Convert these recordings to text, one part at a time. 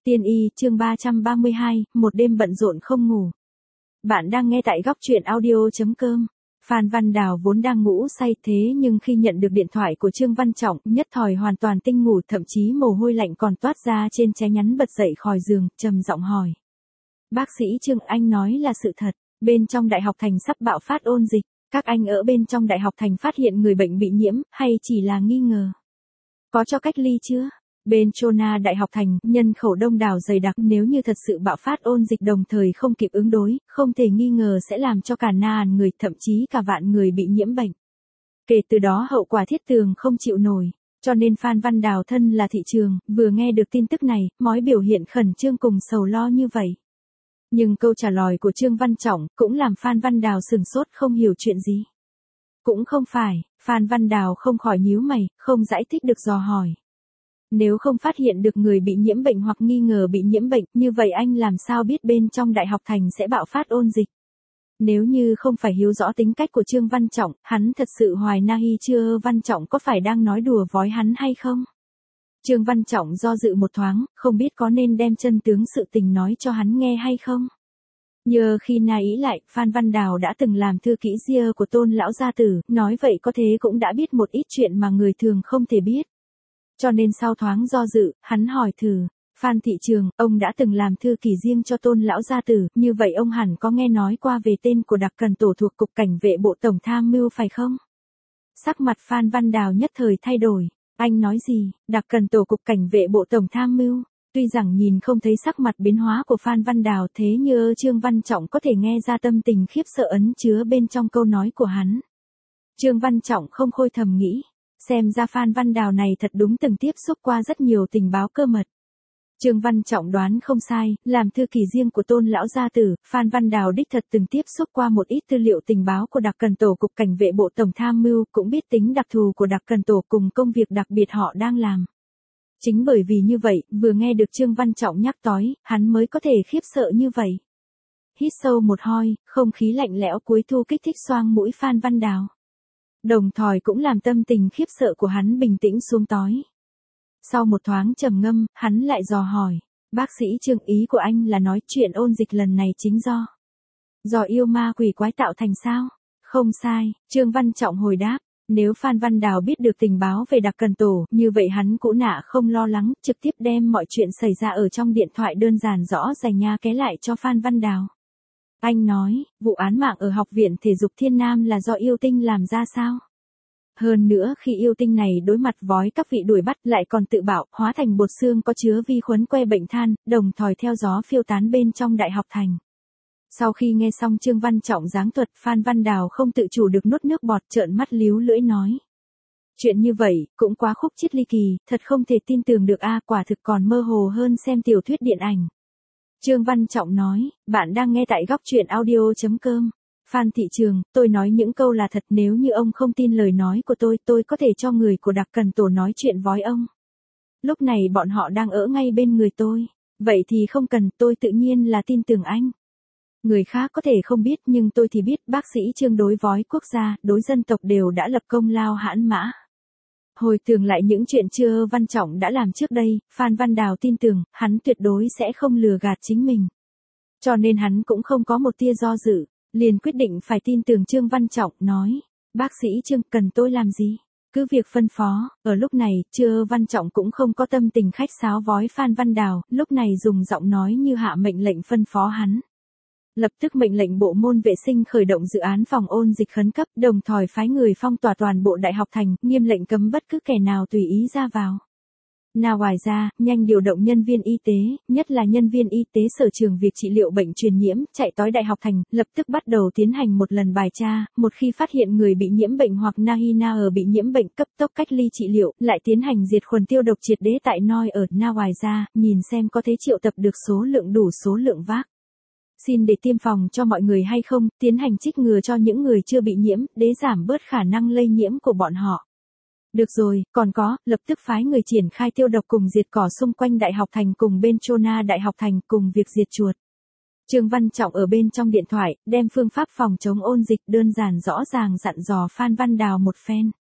Tiên y chương 332, một đêm bận rộn không ngủ. Bạn đang nghe tại góc truyện audio.com. Phan Văn Đào vốn đang ngủ say thế nhưng khi nhận được điện thoại của Trương Văn Trọng, nhất thời hoàn toàn tinh ngủ, thậm chí mồ hôi lạnh còn toát ra trên trán, nhắn bật dậy khỏi giường, trầm giọng hỏi. Bác sĩ Trương, anh nói là sự thật, bên trong Đại học Thành sắp bạo phát ôn dịch, các anh ở bên trong Đại học Thành phát hiện người bệnh bị nhiễm, hay chỉ là nghi ngờ? Có cho cách ly chưa? Bên Chona Đại học Thành, nhân khẩu đông đảo dày đặc, nếu như thật sự bạo phát ôn dịch đồng thời không kịp ứng đối, không thể nghi ngờ sẽ làm cho cả ngàn người, thậm chí cả vạn người bị nhiễm bệnh. Kể từ đó hậu quả thiết tường không chịu nổi. Cho nên Phan Văn Đào thân là thị trường, vừa nghe được tin tức này, mói biểu hiện khẩn trương cùng sầu lo như vậy. Nhưng câu trả lời của Trương Văn Trọng cũng làm Phan Văn Đào sửng sốt, không hiểu chuyện gì. Cũng không phải, Phan Văn Đào không khỏi nhíu mày, không giải thích được, dò hỏi. Nếu không phát hiện được người bị nhiễm bệnh hoặc nghi ngờ bị nhiễm bệnh, như vậy anh làm sao biết bên trong Đại học Thành sẽ bạo phát ôn dịch? Nếu như không phải hiểu rõ tính cách của Trương Văn Trọng, hắn thật sự hoài nghi Trương Văn Trọng có phải đang nói đùa với hắn hay không? Trương Văn Trọng do dự một thoáng, không biết có nên đem chân tướng sự tình nói cho hắn nghe hay không? Nhờ khi ý lại, Phan Văn Đào đã từng làm thư ký riêng của Tôn lão gia tử, nói vậy có thế cũng đã biết một ít chuyện mà người thường không thể biết. Cho nên sau thoáng do dự, hắn hỏi thử, Phan thị trường, ông đã từng làm thư ký riêng cho Tôn lão gia tử, như vậy ông hẳn có nghe nói qua về tên của đặc cần tổ thuộc Cục Cảnh vệ Bộ Tổng Tham mưu phải không? Sắc mặt Phan Văn Đào nhất thời thay đổi, anh nói gì, đặc cần tổ Cục Cảnh vệ Bộ Tổng Tham mưu? Tuy rằng nhìn không thấy sắc mặt biến hóa của Phan Văn Đào, thế như Trương Văn Trọng có thể nghe ra tâm tình khiếp sợ ẩn chứa bên trong câu nói của hắn. Trương Văn Trọng không khôi thầm nghĩ. Xem ra Phan Văn Đào này thật đúng từng tiếp xúc qua rất nhiều tình báo cơ mật. Trương Văn Trọng đoán không sai, làm thư ký riêng của Tôn lão gia tử, Phan Văn Đào đích thật từng tiếp xúc qua một ít tư liệu tình báo của đặc cần tổ Cục Cảnh vệ Bộ Tổng Tham mưu, cũng biết tính đặc thù của đặc cần tổ cùng công việc đặc biệt họ đang làm. Chính bởi vì như vậy, vừa nghe được Trương Văn Trọng nhắc tới, hắn mới có thể khiếp sợ như vậy. Hít sâu một hơi, không khí lạnh lẽo cuối thu kích thích xoang mũi Phan Văn Đào. Đồng thời cũng làm tâm tình khiếp sợ của hắn bình tĩnh xuống tối. Sau một thoáng trầm ngâm, hắn lại dò hỏi, bác sĩ Trương, ý của anh là nói chuyện ôn dịch lần này chính do yêu ma quỷ quái tạo thành sao? Không sai, Trương Văn Trọng hồi đáp. Nếu Phan Văn Đào biết được tình báo về đặc cần tổ, như vậy hắn cũng không lo lắng, trực tiếp đem mọi chuyện xảy ra ở trong điện thoại đơn giản rõ ràng nha ké lại cho Phan Văn Đào. Anh nói, vụ án mạng ở Học viện Thể dục Thiên Nam là do yêu tinh làm ra sao? Hơn nữa khi yêu tinh này đối mặt với các vị đuổi bắt lại còn tự bảo hóa thành bột xương có chứa vi khuẩn que bệnh than, đồng thời theo gió phiêu tán bên trong Đại học Thành. Sau khi nghe xong Trương Văn Trọng giảng thuật, Phan Văn Đào không tự chủ được nuốt nước bọt, trợn mắt líu lưỡi nói. Chuyện như vậy, cũng quá khúc chiết ly kỳ, thật không thể tin tưởng được quả thực còn mơ hồ hơn xem tiểu thuyết điện ảnh. Trương Văn Trọng nói, bạn đang nghe tại góc truyện audio.com. Phan thị trường, tôi nói những câu là thật, nếu như ông không tin lời nói của tôi có thể cho người của đặc cần tổ nói chuyện với ông. Lúc này bọn họ đang ở ngay bên người tôi. Vậy thì không cần, tôi tự nhiên là tin tưởng anh. Người khác có thể không biết nhưng tôi thì biết, bác sĩ Trương đối với quốc gia, đối dân tộc đều đã lập công lao hãn mã. Hồi tưởng lại những chuyện Trương Văn Trọng đã làm trước đây, Phan Văn Đào tin tưởng, hắn tuyệt đối sẽ không lừa gạt chính mình. Cho nên hắn cũng không có một tia do dự, liền quyết định phải tin tưởng Trương Văn Trọng, nói, bác sĩ Trương, cần tôi làm gì? Cứ việc phân phó. Ở lúc này, Trương Văn Trọng cũng không có tâm tình khách sáo với Phan Văn Đào, lúc này dùng giọng nói như hạ mệnh lệnh phân phó hắn. Lập tức mệnh lệnh bộ môn vệ sinh khởi động dự án phòng ôn dịch khẩn cấp, đồng thời phái người phong tỏa toàn bộ Đại học Thành, nghiêm lệnh cấm bất cứ kẻ nào tùy ý ra vào. Ngoài ra, nhanh điều động nhân viên y tế, nhất là nhân viên y tế sở trường việc trị liệu bệnh truyền nhiễm, chạy tới Đại học Thành, lập tức bắt đầu tiến hành một lần bài tra, một khi phát hiện người bị nhiễm bệnh hoặc bị nhiễm bệnh, cấp tốc cách ly trị liệu, lại tiến hành diệt khuẩn tiêu độc triệt để tại nơi ở. Ngoài ra, nhìn xem có thể triệu tập được số lượng đủ số lượng vác xin để tiêm phòng cho mọi người hay không, tiến hành trích ngừa cho những người chưa bị nhiễm, để giảm bớt khả năng lây nhiễm của bọn họ. Được rồi, còn có, lập tức phái người triển khai tiêu độc cùng diệt cỏ xung quanh Đại học Thành cùng bên Chona Đại học Thành cùng việc diệt chuột. Trương Văn Trọng ở bên trong điện thoại, đem phương pháp phòng chống ôn dịch đơn giản rõ ràng dặn dò Phan Văn Đào một phen.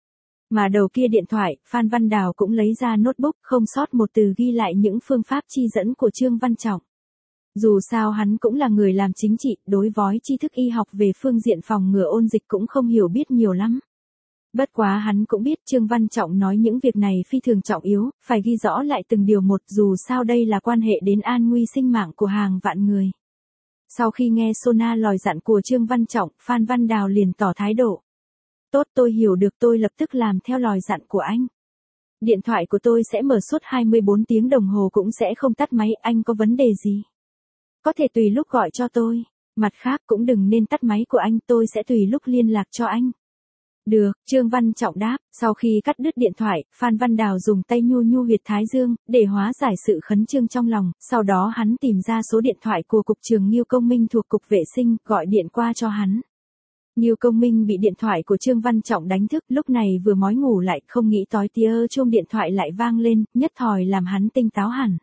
Mà đầu kia điện thoại, Phan Văn Đào cũng lấy ra notebook không sót một từ ghi lại những phương pháp chi dẫn của Trương Văn Trọng. Dù sao hắn cũng là người làm chính trị, đối với tri thức y học về phương diện phòng ngừa ôn dịch cũng không hiểu biết nhiều lắm. Bất quá hắn cũng biết Trương Văn Trọng nói những việc này phi thường trọng yếu, phải ghi rõ lại từng điều một dù sao đây là quan hệ đến an nguy sinh mạng của hàng vạn người. Sau khi nghe Sona lời dặn của Trương Văn Trọng, Phan Văn Đào liền tỏ thái độ. Tốt, tôi hiểu được, tôi lập tức làm theo lời dặn của anh. Điện thoại của tôi sẽ mở suốt 24 tiếng đồng hồ cũng sẽ không tắt máy, anh có vấn đề gì? Có thể tùy lúc gọi cho tôi. Mặt khác cũng đừng nên tắt máy của anh, tôi sẽ tùy lúc liên lạc cho anh. Được, Trương Văn Trọng đáp. Sau khi cắt đứt điện thoại, Phan Văn Đào dùng tay nhu nhu huyệt thái dương, để hóa giải sự khẩn trương trong lòng, sau đó hắn tìm ra số điện thoại của Cục trưởng Nhiêu Công Minh thuộc Cục Vệ sinh, gọi điện qua cho hắn. Nhiêu Công Minh bị điện thoại của Trương Văn Trọng đánh thức, lúc này vừa mói ngủ lại, không nghĩ tối tia chuông điện thoại lại vang lên, nhất thời làm hắn tinh táo hẳn.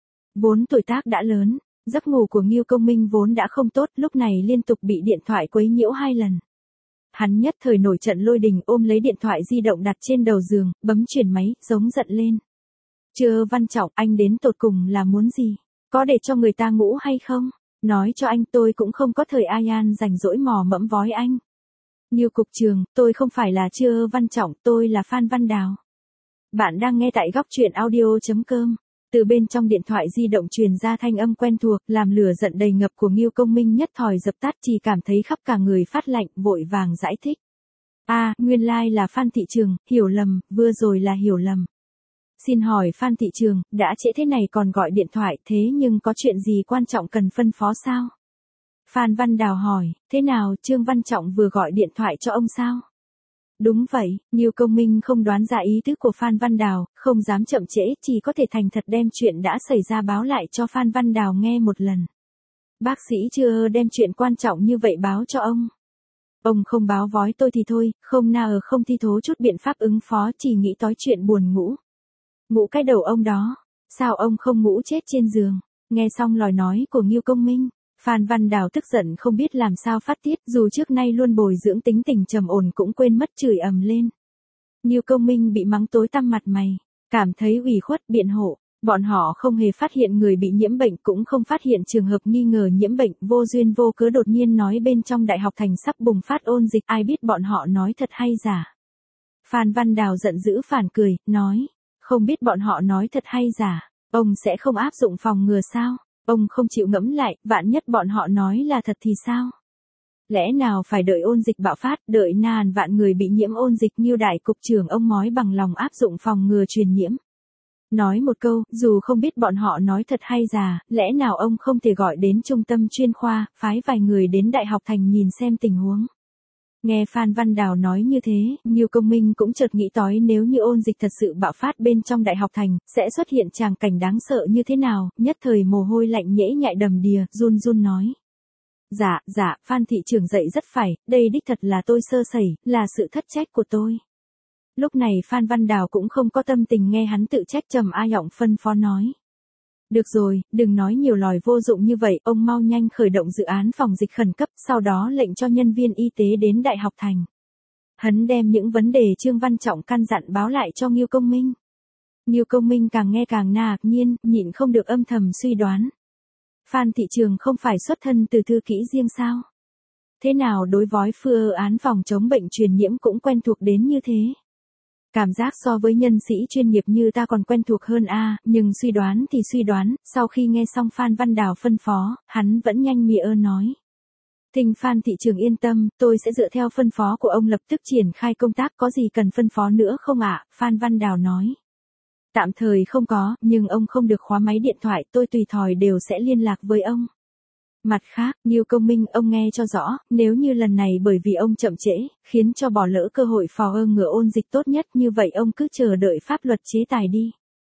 Vốn tuổi tác đã lớn, giấc ngủ của Nhiêu Công Minh vốn đã không tốt, lúc này liên tục bị điện thoại quấy nhiễu 2 lần. Hắn nhất thời nổi trận lôi đình, ôm lấy điện thoại di động đặt trên đầu giường, bấm chuyển máy, giống giận lên. Trương Văn Trọng, anh đến tột cùng là muốn gì? Có để cho người ta ngủ hay không? Nói cho anh, tôi cũng không có thời an rảnh rỗi mò mẫm vói anh. Nhiêu cục trưởng, tôi không phải là Trương Văn Trọng, tôi là Phan Văn Đào. Bạn đang nghe tại góc truyện audio.com. Từ bên trong điện thoại di động truyền ra thanh âm quen thuộc, làm lửa giận đầy ngập của Nhiêu Công Minh nhất thời dập tắt, chỉ cảm thấy khắp cả người phát lạnh, vội vàng giải thích. Nguyên lai là Phan thị trường, hiểu lầm, vừa rồi là hiểu lầm. Xin hỏi Phan thị trường, đã trễ thế này còn gọi điện thoại, thế nhưng có chuyện gì quan trọng cần phân phó sao? Phan Văn Đào hỏi, thế nào, Trương Văn Trọng vừa gọi điện thoại cho ông sao? Đúng vậy, Nhiêu Công Minh không đoán ra ý tứ của Phan Văn Đào, không dám chậm trễ, chỉ có thể thành thật đem chuyện đã xảy ra báo lại cho Phan Văn Đào nghe một lần. Bác sĩ chưa đem chuyện quan trọng như vậy báo cho ông. Ông không báo vói tôi thì thôi, không nào không thi thố chút biện pháp ứng phó, chỉ nghĩ tối chuyện buồn ngủ. Ngủ cái đầu ông đó, sao ông không ngủ chết trên giường? Nghe xong lời nói của Nhiêu Công Minh, Phan Văn Đào tức giận không biết làm sao phát tiết, dù trước nay luôn bồi dưỡng tính tình trầm ổn cũng quên mất chửi ầm lên. Nhiêu Công Minh bị mắng tối tăm mặt mày, cảm thấy ủy khuất biện hộ, bọn họ không hề phát hiện người bị nhiễm bệnh, cũng không phát hiện trường hợp nghi ngờ nhiễm bệnh, vô duyên vô cớ đột nhiên nói bên trong Đại học Thành sắp bùng phát ôn dịch, ai biết bọn họ nói thật hay giả. Phan Văn Đào giận dữ phản cười, nói, không biết bọn họ nói thật hay giả, ông sẽ không áp dụng phòng ngừa sao? Ông không chịu ngẫm lại, vạn nhất bọn họ nói là thật thì sao? Lẽ nào phải đợi ôn dịch bạo phát, đợi ngàn vạn người bị nhiễm ôn dịch như Đại cục trưởng ông mói bằng lòng áp dụng phòng ngừa truyền nhiễm? Nói một câu, dù không biết bọn họ nói thật hay giả, lẽ nào ông không thể gọi đến trung tâm chuyên khoa, phái vài người đến Đại học Thành nhìn xem tình huống? Nghe Phan Văn Đào nói như thế, Nhiêu Công Minh cũng chợt nghĩ tới nếu như ôn dịch thật sự bạo phát bên trong Đại học Thành, sẽ xuất hiện tràng cảnh đáng sợ như thế nào, nhất thời mồ hôi lạnh nhễ nhại đầm đìa, run run nói. Dạ, Phan thị trưởng dạy rất phải, đây đích thật là tôi sơ sẩy, là sự thất trách của tôi. Lúc này Phan Văn Đào cũng không có tâm tình nghe hắn tự trách, trầm a giọng phân phó nói. Được rồi, đừng nói nhiều lời vô dụng như vậy, ông mau nhanh khởi động dự án phòng dịch khẩn cấp, sau đó lệnh cho nhân viên y tế đến Đại học Thành. Hắn đem những vấn đề Trương Văn Trọng căn dặn báo lại cho Nhiêu Công Minh. Nhiêu Công Minh càng nghe càng ngạc nhiên, nhịn không được âm thầm suy đoán. Phan thị trường không phải xuất thân từ thư kỹ riêng sao? Thế nào đối với phương án phòng chống bệnh truyền nhiễm cũng quen thuộc đến như thế? Cảm giác so với nhân sĩ chuyên nghiệp như ta còn quen thuộc hơn nhưng suy đoán thì suy đoán, sau khi nghe xong Phan Văn Đào phân phó, hắn vẫn nhanh mỉa nói. Thỉnh Phan thị trường yên tâm, tôi sẽ dựa theo phân phó của ông lập tức triển khai công tác, có gì cần phân phó nữa không ạ? Phan Văn Đào nói. Tạm thời không có, nhưng ông không được khóa máy điện thoại, tôi tùy thời đều sẽ liên lạc với ông. Mặt khác, Nhiêu Công Minh, ông nghe cho rõ, nếu như lần này bởi vì ông chậm trễ, khiến cho bỏ lỡ cơ hội phòng ngừa ôn dịch tốt nhất, như vậy ông cứ chờ đợi pháp luật chế tài đi.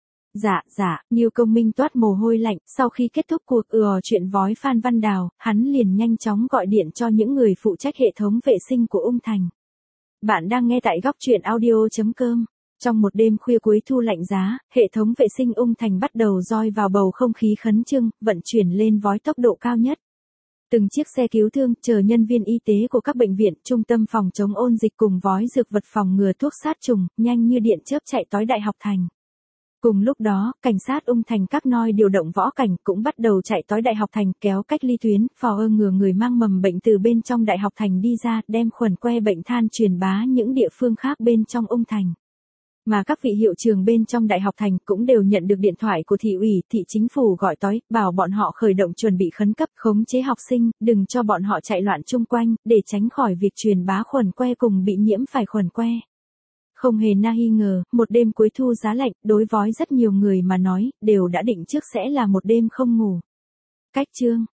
Dạ, Nhiêu Công Minh toát mồ hôi lạnh, sau khi kết thúc cuộc chuyện với Phan Văn Đào, hắn liền nhanh chóng gọi điện cho những người phụ trách hệ thống vệ sinh của Ung Thành. Bạn đang nghe tại góc truyện audio.com. Trong một đêm khuya cuối thu lạnh giá, hệ thống vệ sinh Ung Thành bắt đầu roi vào bầu không khí khẩn trương, vận chuyển lên với tốc độ cao nhất. Từng chiếc xe cứu thương chờ nhân viên y tế của các bệnh viện, trung tâm phòng chống ôn dịch cùng vói dược vật phòng ngừa thuốc sát trùng, nhanh như điện chớp chạy tới Đại học Thành. Cùng lúc đó, cảnh sát Ung Thành các noi điều động võ cảnh cũng bắt đầu chạy tới Đại học Thành kéo cách ly tuyến, ngừa người mang mầm bệnh từ bên trong Đại học Thành đi ra, đem khuẩn que bệnh than truyền bá những địa phương khác bên trong Ung Thành. Mà các vị hiệu trường bên trong Đại học Thành cũng đều nhận được điện thoại của thị ủy, thị chính phủ gọi tới, bảo bọn họ khởi động chuẩn bị khẩn cấp, khống chế học sinh, đừng cho bọn họ chạy loạn chung quanh, để tránh khỏi việc truyền bá khuẩn que cùng bị nhiễm phải khuẩn que. Không hề nghi ngờ, một đêm cuối thu giá lạnh, đối với rất nhiều người mà nói, đều đã định trước sẽ là một đêm không ngủ. Cách chương